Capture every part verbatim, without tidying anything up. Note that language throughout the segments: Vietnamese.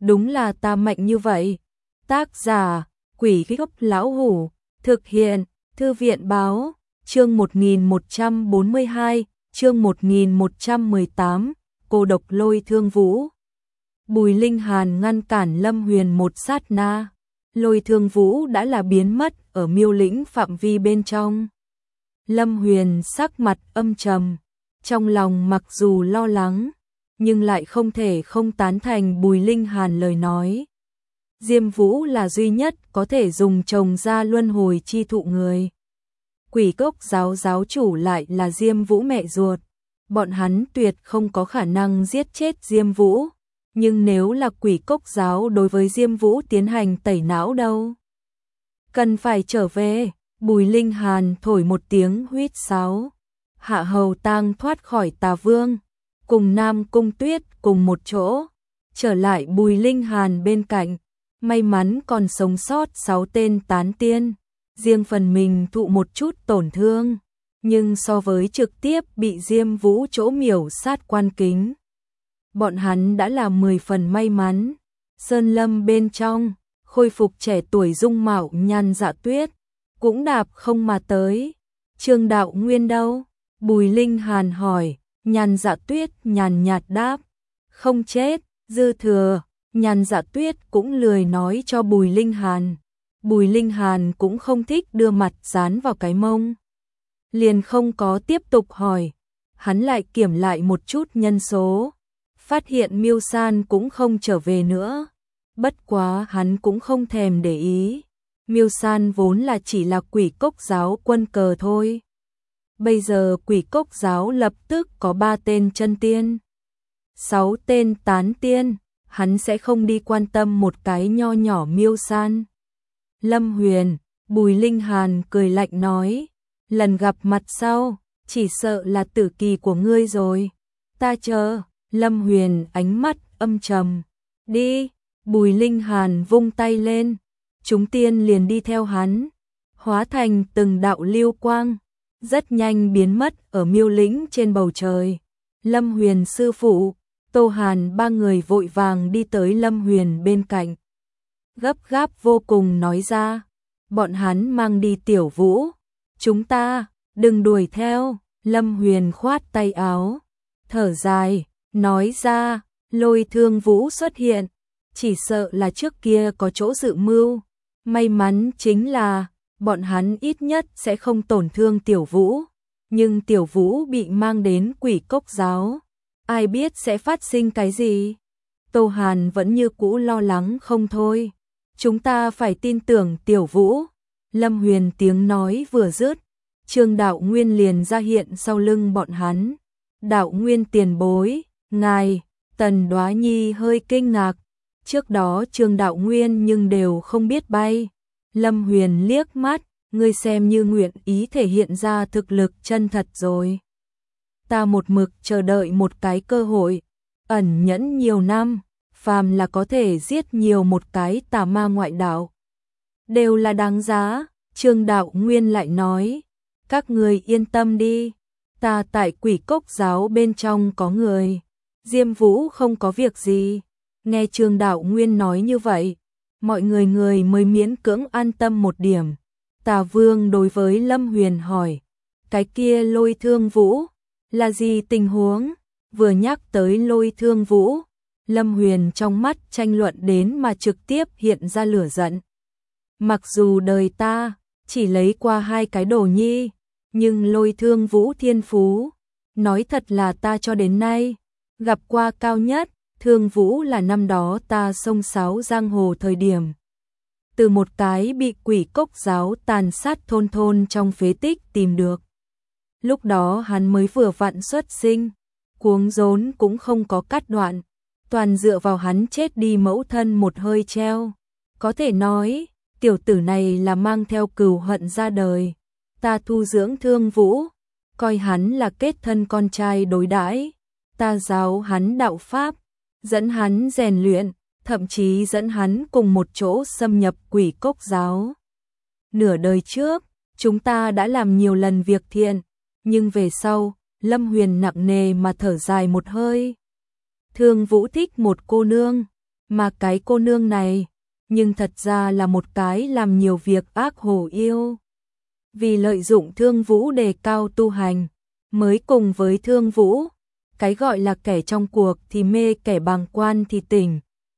đúng là ta mạnh như vậy. Tác giả, Quỷ Gốc Lão Hủ, thực hiện, Thư viện báo, chương một nghìn một trăm bốn mươi hai, chương một nghìn một trăm mười tám, cô độc Lôi Thương Vũ. Bùi Linh Hàn ngăn cản Lâm Huyền một sát na, Lôi Thương Vũ đã là biến mất ở miêu lĩnh phạm vi bên trong. Lâm Huyền sắc mặt âm trầm, trong lòng mặc dù lo lắng, nhưng lại không thể không tán thành Bùi Linh Hàn lời nói. Diêm Vũ là duy nhất có thể dùng trồng ra luân hồi chi thụ người. Quỷ Cốc giáo giáo chủ lại là Diêm Vũ mẹ ruột, bọn hắn tuyệt không có khả năng giết chết Diêm Vũ, nhưng nếu là Quỷ Cốc giáo đối với Diêm Vũ tiến hành tẩy não đâu? Cần phải trở về. Bùi Linh Hàn thổi một tiếng huýt sáo. Hạ Hầu Tang thoát khỏi Tà Vương, cùng Nam Cung Tuyết cùng một chỗ, trở lại Bùi Linh Hàn bên cạnh, may mắn còn sống sót sáu tên tán tiên, riêng phần mình thụ một chút tổn thương, nhưng so với trực tiếp bị Diêm Vũ chỗ miểu sát quan kính, bọn hắn đã là mười phần may mắn. Sơn lâm bên trong, khôi phục trẻ tuổi dung mạo Nhan Dạ Tuyết, cũng đạp không mà tới. Trương Đạo Nguyên đâu? Bùi Linh Hàn hỏi. Nhan Dạ Tuyết nhàn nhạt đáp, không chết, dư thừa. Nhan Dạ Tuyết cũng lười nói cho Bùi Linh Hàn. Bùi Linh Hàn cũng không thích đưa mặt dán vào cái mông, liền không có tiếp tục hỏi. Hắn lại kiểm lại một chút nhân số, phát hiện Miêu San cũng không trở về nữa. Bất quá hắn cũng không thèm để ý, Miêu San vốn là chỉ là Quỷ Cốc giáo quân cờ thôi. Bây giờ Quỷ Cốc giáo lập tức có ba tên chân tiên, sáu tên tán tiên, hắn sẽ không đi quan tâm một cái nho nhỏ Miêu San. Lâm Huyền, Bùi Linh Hàn cười lạnh nói, lần gặp mặt sau, chỉ sợ là tử kỳ của ngươi rồi. Ta chờ. Lâm Huyền ánh mắt âm trầm. Đi. Bùi Linh Hàn vung tay lên, chúng tiên liền đi theo hắn, hóa thành từng đạo lưu quang, rất nhanh biến mất ở miêu lĩnh trên bầu trời. Lâm Huyền sư phụ, Tô Hàn ba người vội vàng đi tới Lâm Huyền bên cạnh, gấp gáp vô cùng nói ra, bọn hắn mang đi Tiểu Vũ, chúng ta đừng đuổi theo. Lâm Huyền khoát tay áo, thở dài, nói ra, Lôi Thương Vũ xuất hiện, chỉ sợ là trước kia có chỗ dự mưu. May mắn chính là bọn hắn ít nhất sẽ không tổn thương Tiểu Vũ, nhưng Tiểu Vũ bị mang đến Quỷ Cốc giáo, ai biết sẽ phát sinh cái gì. Tô Hàn vẫn như cũ lo lắng không thôi. Chúng ta phải tin tưởng Tiểu Vũ. Lâm Huyền tiếng nói vừa dứt, Trương Đạo Nguyên liền ra hiện sau lưng bọn hắn. Đạo Nguyên tiền bối, ngài. Tần Đoá Nhi hơi kinh ngạc, trước đó Trương Đạo Nguyên nhưng đều không biết bay. Lâm Huyền liếc mắt, ngươi xem như nguyện ý thể hiện ra thực lực chân thật rồi. Ta một mực chờ đợi một cái cơ hội, ẩn nhẫn nhiều năm, phàm là có thể giết nhiều một cái tà ma ngoại đạo, đều là đáng giá. Trương Đạo Nguyên lại nói, các người yên tâm đi, ta tại Quỷ Cốc giáo bên trong có người, Diêm Vũ không có việc gì. Nghe Trương Đạo Nguyên nói như vậy, mọi người người mới miễn cưỡng an tâm một điểm. Tà Vương đối với Lâm Huyền hỏi, cái kia Lôi Thương Vũ, là gì tình huống? Vừa nhắc tới Lôi Thương Vũ, Lâm Huyền trong mắt tranh luận đến mà trực tiếp hiện ra lửa giận. Mặc dù đời ta chỉ lấy qua hai cái đồ nhi, nhưng Lôi Thương Vũ thiên phú, nói thật là ta cho đến nay gặp qua cao nhất. Thương Vũ là năm đó ta xông xáo giang hồ thời điểm, từ một cái bị Quỷ Cốc giáo tàn sát thôn thôn trong phế tích tìm được. Lúc đó hắn mới vừa vặn xuất sinh, cuống rốn cũng không có cắt đoạn, toàn dựa vào hắn chết đi mẫu thân một hơi treo. Có thể nói, tiểu tử này là mang theo cừu hận ra đời. Ta thu dưỡng Thương Vũ, coi hắn là kết thân con trai đối đãi. Ta giáo hắn đạo pháp, dẫn hắn rèn luyện, thậm chí dẫn hắn cùng một chỗ xâm nhập Quỷ Cốc giáo. Nửa đời trước, chúng ta đã làm nhiều lần việc thiện, nhưng về sau, Lâm Huyền nặng nề mà thở dài một hơi. Thương Vũ thích một cô nương, mà cái cô nương này, nhưng thật ra là một cái làm nhiều việc ác hồ yêu. Vì lợi dụng Thương Vũ đề cao tu hành, mới cùng với Thương Vũ, cái gọi là kẻ trong cuộc thì mê kẻ bàng quan thì tỉnh.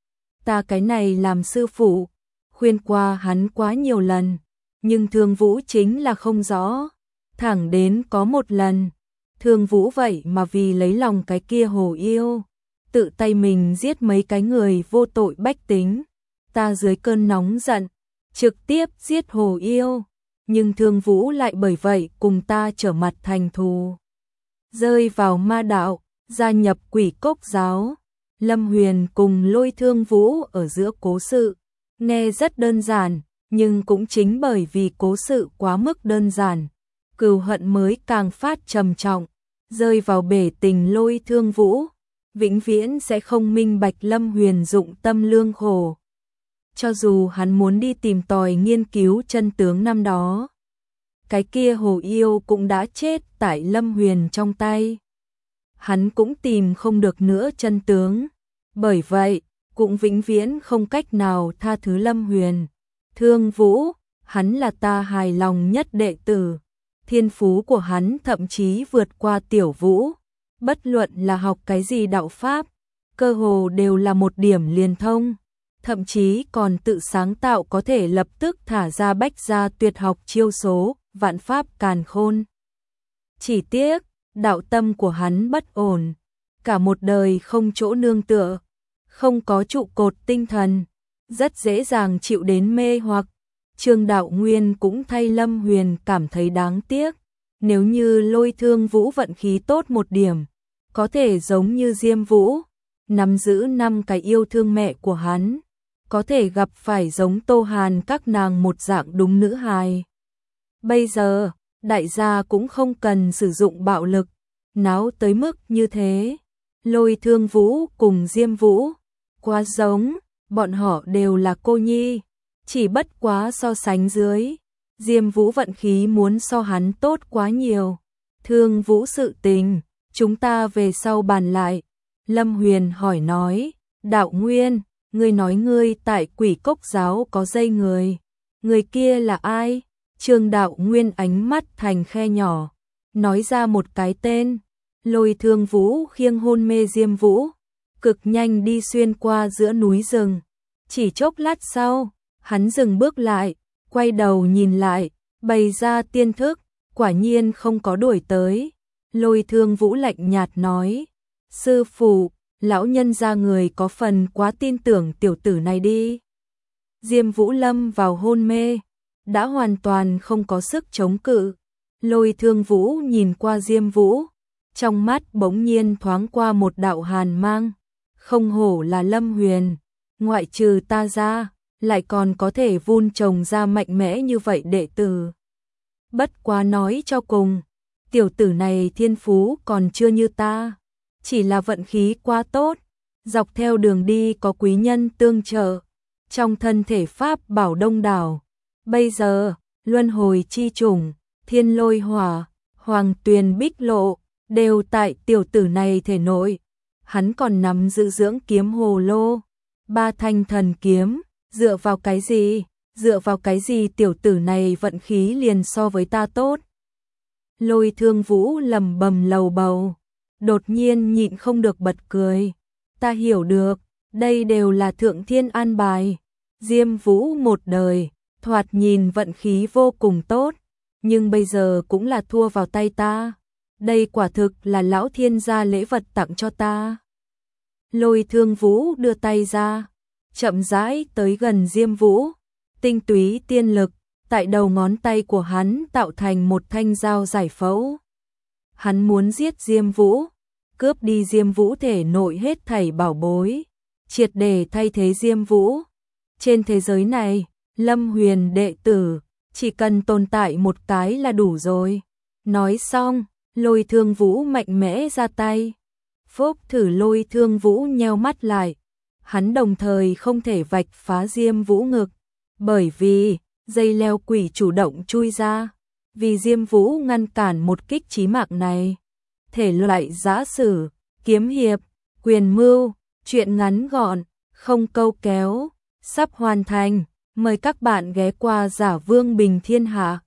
Ta cái này làm sư phụ, khuyên qua hắn quá nhiều lần, nhưng Thương Vũ chính là không rõ. Thẳng đến có một lần, Thương Vũ vậy mà vì lấy lòng cái kia hồ yêu, tự tay mình giết mấy cái người vô tội bách tính. Ta dưới cơn nóng giận, trực tiếp giết hồ yêu, nhưng Thương Vũ lại bởi vậy cùng ta trở mặt thành thù. Rơi vào ma đạo, gia nhập Quỷ Cốc giáo. Lâm Huyền cùng Lôi Thương Vũ ở giữa cố sự, nghe rất đơn giản, nhưng cũng chính bởi vì cố sự quá mức đơn giản, cừu hận mới càng phát trầm trọng. Rơi vào bể tình Lôi Thương Vũ, vĩnh viễn sẽ không minh bạch Lâm Huyền dụng tâm lương khổ. Cho dù hắn muốn đi tìm tòi nghiên cứu chân tướng năm đó, cái kia hồ yêu cũng đã chết tại Lâm Huyền trong tay. Hắn cũng tìm không được nữa chân tướng, bởi vậy cũng vĩnh viễn không cách nào tha thứ Lâm Huyền. Thương Vũ, hắn là ta hài lòng nhất đệ tử, thiên phú của hắn thậm chí vượt qua Tiểu Vũ, bất luận là học cái gì đạo pháp, cơ hồ đều là một điểm liền thông, thậm chí còn tự sáng tạo có thể lập tức thả ra bách gia tuyệt học chiêu số, vạn pháp càn khôn. Chỉ tiếc, đạo tâm của hắn bất ổn, cả một đời không chỗ nương tựa, không có trụ cột tinh thần, rất dễ dàng chịu đến mê hoặc. Trương Đạo Nguyên cũng thay Lâm Huyền cảm thấy đáng tiếc, nếu như Lôi Thương Vũ vận khí tốt một điểm, có thể giống như Diêm Vũ, nắm giữ năm cái yêu thương mẹ của hắn, có thể gặp phải giống Tô Hàn các nàng một dạng đúng nữ hài. Bây giờ, đại gia cũng không cần sử dụng bạo lực, náo tới mức như thế. Lôi Thương Vũ cùng Diêm Vũ, quá giống, bọn họ đều là cô nhi, chỉ bất quá so sánh dưới, Diêm Vũ vận khí muốn so hắn tốt quá nhiều. Thương Vũ sự tình, chúng ta về sau bàn lại. Lâm Huyền hỏi nói, Đạo Nguyên, ngươi nói ngươi tại Quỷ Cốc giáo có dây người, người kia là ai? Trương Đạo Nguyên ánh mắt thành khe nhỏ, nói ra một cái tên. Lôi Thương Vũ khiêng hôn mê Diêm Vũ, cực nhanh đi xuyên qua giữa núi rừng. Chỉ chốc lát sau, hắn dừng bước lại, quay đầu nhìn lại, bày ra tiên thức, quả nhiên không có đuổi tới. Lôi Thương Vũ lạnh nhạt nói, sư phụ, lão nhân gia người có phần quá tin tưởng tiểu tử này đi. Diêm Vũ lâm vào hôn mê, đã hoàn toàn không có sức chống cự. Lôi Thương Vũ nhìn qua Diêm Vũ, trong mắt bỗng nhiên thoáng qua một đạo hàn mang, không hổ là Lâm Huyền, ngoại trừ ta ra, lại còn có thể vun trồng ra mạnh mẽ như vậy đệ tử. Bất quá nói cho cùng, tiểu tử này thiên phú còn chưa như ta, chỉ là vận khí quá tốt, dọc theo đường đi có quý nhân tương trợ, trong thân thể pháp bảo đông đảo. Bây giờ, luân hồi chi chủng, thiên lôi hỏa, hoàng tuyền bích lộ, đều tại tiểu tử này thể nội. Hắn còn nắm giữ dưỡng kiếm hồ lô, ba thanh thần kiếm, dựa vào cái gì, dựa vào cái gì tiểu tử này vận khí liền so với ta tốt. Lôi Thương Vũ lầm bầm lầu bầu, đột nhiên nhịn không được bật cười. Ta hiểu được, đây đều là thượng thiên an bài. Diêm Vũ một đời, thoạt nhìn vận khí vô cùng tốt, nhưng bây giờ cũng là thua vào tay ta. Đây quả thực là lão thiên gia lễ vật tặng cho ta. Lôi Thương Vũ đưa tay ra, chậm rãi tới gần Diêm Vũ, tinh túy tiên lực tại đầu ngón tay của hắn tạo thành một thanh dao giải phẫu. Hắn muốn giết Diêm Vũ, cướp đi Diêm Vũ thể nội hết thảy bảo bối, triệt để thay thế Diêm Vũ. Trên thế giới này, Lâm Huyền đệ tử, chỉ cần tồn tại một cái là đủ rồi. Nói xong, Lôi Thương Vũ mạnh mẽ ra tay. Phốc thử Lôi Thương Vũ nheo mắt lại. Hắn đồng thời không thể vạch phá Diêm Vũ ngực, bởi vì dây leo quỷ chủ động chui ra. Vì Diêm Vũ ngăn cản một kích chí mạng này. Thể loại giã sử, kiếm hiệp, quyền mưu, truyện ngắn gọn, không câu kéo, sắp hoàn thành. Mời các bạn ghé qua Giả Vương Bình Thiên Hạ.